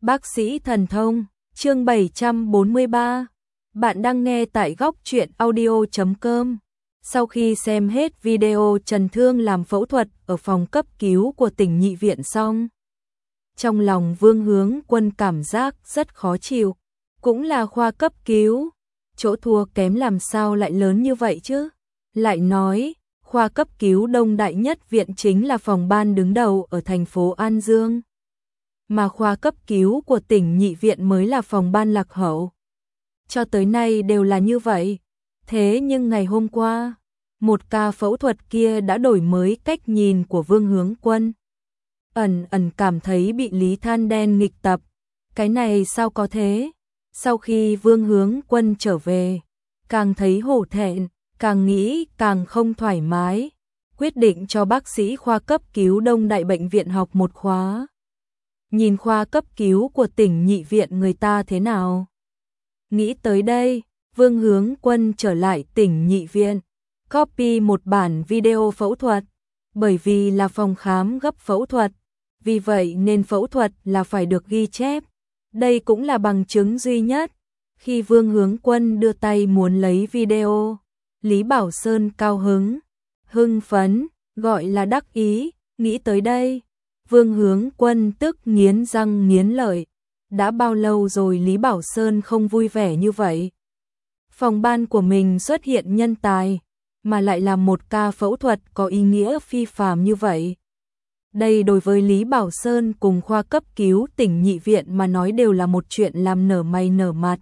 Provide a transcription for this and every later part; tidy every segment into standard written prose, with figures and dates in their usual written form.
Bác sĩ thần thông, chương 743. Bạn đang nghe tại góc truyện audio.com. Sau khi xem hết video Trần Thương làm phẫu thuật ở phòng cấp cứu của tỉnh Nhị Viện xong, trong lòng Vương Hướng Quân cảm giác rất khó chịu. Cũng là khoa cấp cứu, chỗ thua kém làm sao lại lớn như vậy chứ? Lại nói, khoa cấp cứu đông đại nhất viện chính là phòng ban đứng đầu ở thành phố An Dương, mà khoa cấp cứu của tỉnh Nhị Viện mới là phòng ban lạc hậu. Cho tới nay đều là như vậy. Thế nhưng ngày hôm qua, một ca phẫu thuật kia đã đổi mới cách nhìn của Vương Hướng Quân. Ẩn ẩn cảm thấy bị Lý Than Đen nghịch tập. Cái này sao có thế? Sau khi Vương Hướng Quân trở về, càng thấy hổ thẹn, càng nghĩ càng không thoải mái. Quyết định cho bác sĩ khoa cấp cứu Đông Đại Bệnh viện học một khóa. Nhìn khoa cấp cứu của tỉnh Nhị Viện người ta thế nào? Nghĩ tới đây, Vương Hướng Quân trở lại tỉnh Nhị Viện, copy một bản video phẫu thuật. Bởi vì là phòng khám gấp phẫu thuật, vì vậy nên phẫu thuật là phải được ghi chép. Đây cũng là bằng chứng duy nhất. Khi Vương Hướng Quân đưa tay muốn lấy video, Lý Bảo Sơn cao hưng phấn, gọi là đắc ý. Nghĩ tới đây, Vương Hướng Quân tức nghiến răng nghiến lợi. Đã bao lâu rồi Lý Bảo Sơn không vui vẻ như vậy? Phòng ban của mình xuất hiện nhân tài, mà lại là một ca phẫu thuật có ý nghĩa phi phàm như vậy. Đây đối với Lý Bảo Sơn cùng khoa cấp cứu tỉnh Nhị Viện mà nói đều là một chuyện làm nở mày nở mặt.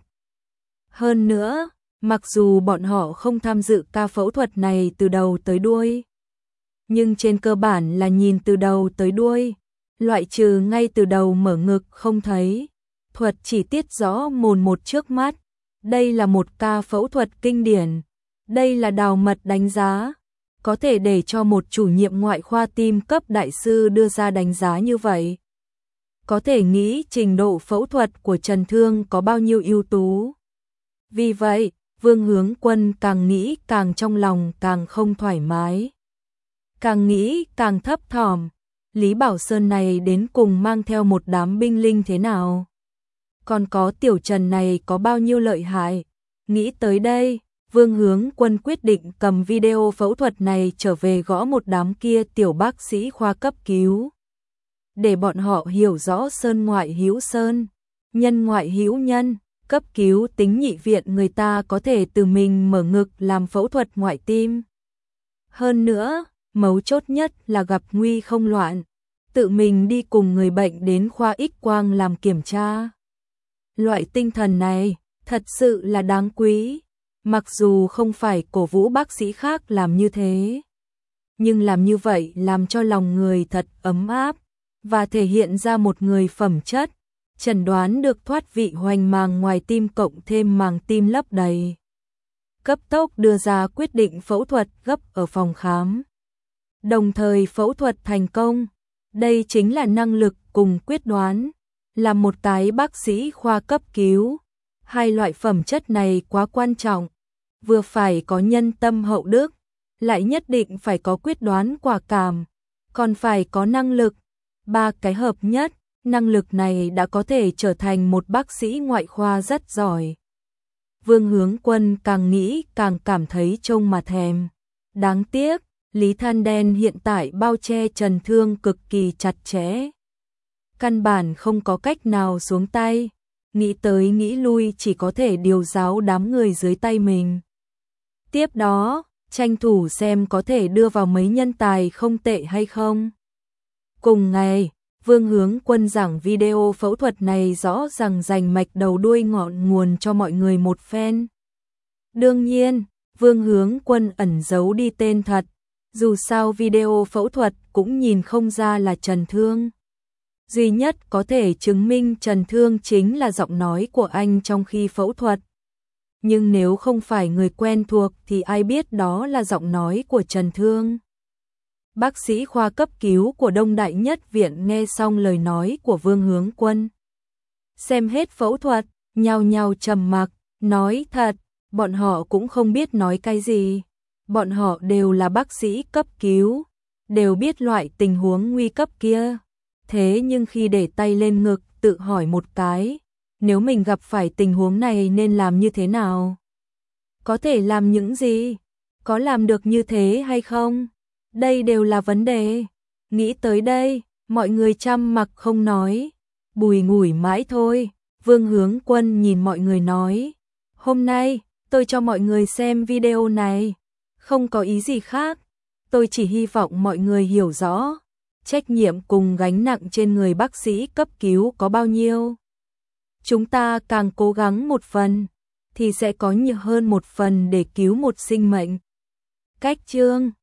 Hơn nữa, mặc dù bọn họ không tham dự ca phẫu thuật này từ đầu tới đuôi, nhưng trên cơ bản là nhìn từ đầu tới đuôi, loại trừ ngay từ đầu mở ngực không thấy, thuật chỉ tiết rõ mồn một trước mắt. Đây là một ca phẫu thuật kinh điển, đây là đào mật đánh giá, có thể để cho một chủ nhiệm ngoại khoa tim cấp đại sư đưa ra đánh giá như vậy. Có thể nghĩ trình độ phẫu thuật của Trần Thương có bao nhiêu ưu tú. Vì vậy, Vương Hướng Quân càng nghĩ càng trong lòng càng không thoải mái. Càng nghĩ càng thấp thỏm, Lý Bảo Sơn này đến cùng mang theo một đám binh linh thế nào? Còn có Tiểu Trần này có bao nhiêu lợi hại? Nghĩ tới đây, Vương Hướng Quân quyết định cầm video phẫu thuật này trở về gõ một đám kia tiểu bác sĩ khoa cấp cứu. Để bọn họ hiểu rõ sơn ngoại hữu sơn, nhân ngoại hữu nhân, cấp cứu tính Nhị Viện người ta có thể từ mình mở ngực làm phẫu thuật ngoại tim. Hơn nữa, mấu chốt nhất là gặp nguy không loạn, tự mình đi cùng người bệnh đến khoa X-quang làm kiểm tra. Loại tinh thần này thật sự là đáng quý. Mặc dù không phải cổ vũ bác sĩ khác làm như thế, nhưng làm như vậy làm cho lòng người thật ấm áp, và thể hiện ra một người phẩm chất, chẩn đoán được thoát vị hoành màng ngoài tim cộng thêm màng tim lấp đầy. Cấp tốc đưa ra quyết định phẫu thuật gấp ở phòng khám. Đồng thời phẫu thuật thành công. Đây chính là năng lực cùng quyết đoán. Là một cái bác sĩ khoa cấp cứu, hai loại phẩm chất này quá quan trọng. Vừa phải có nhân tâm hậu đức, lại nhất định phải có quyết đoán quả cảm, còn phải có năng lực. Ba cái hợp nhất, năng lực này đã có thể trở thành một bác sĩ ngoại khoa rất giỏi. Vương Hướng Quân càng nghĩ càng cảm thấy trông mà thèm. Đáng tiếc, Lý Than Đen hiện tại bao che Trần Thương cực kỳ chặt chẽ. Căn bản không có cách nào xuống tay. Nghĩ tới nghĩ lui chỉ có thể điều giáo đám người dưới tay mình. Tiếp đó, tranh thủ xem có thể đưa vào mấy nhân tài không tệ hay không. Cùng ngày, Vương Hướng Quân giảng video phẫu thuật này rõ ràng rành mạch đầu đuôi ngọn nguồn cho mọi người một phen. Đương nhiên, Vương Hướng Quân ẩn giấu đi tên thật, dù sao video phẫu thuật cũng nhìn không ra là Trần Thương. Duy nhất có thể chứng minh Trần Thương chính là giọng nói của anh trong khi phẫu thuật. Nhưng nếu không phải người quen thuộc thì ai biết đó là giọng nói của Trần Thương. Bác sĩ khoa cấp cứu của Đông Đại Nhất Viện nghe xong lời nói của Vương Hướng Quân. Xem hết phẫu thuật, nhao nhao trầm mặc, nói thật, bọn họ cũng không biết nói cái gì. Bọn họ đều là bác sĩ cấp cứu, đều biết loại tình huống nguy cấp kia. Thế nhưng khi để tay lên ngực, tự hỏi một cái, nếu mình gặp phải tình huống này nên làm như thế nào? Có thể làm những gì? Có làm được như thế hay không? Đây đều là vấn đề. Nghĩ tới đây, mọi người chăm mặc không nói, bùi ngùi mãi thôi. Vương Hướng Quân nhìn mọi người nói, hôm nay tôi cho mọi người xem video này, không có ý gì khác, tôi chỉ hy vọng mọi người hiểu rõ trách nhiệm cùng gánh nặng trên người bác sĩ cấp cứu có bao nhiêu. Chúng ta càng cố gắng một phần thì sẽ có nhiều hơn một phần để cứu một sinh mệnh. Cách chương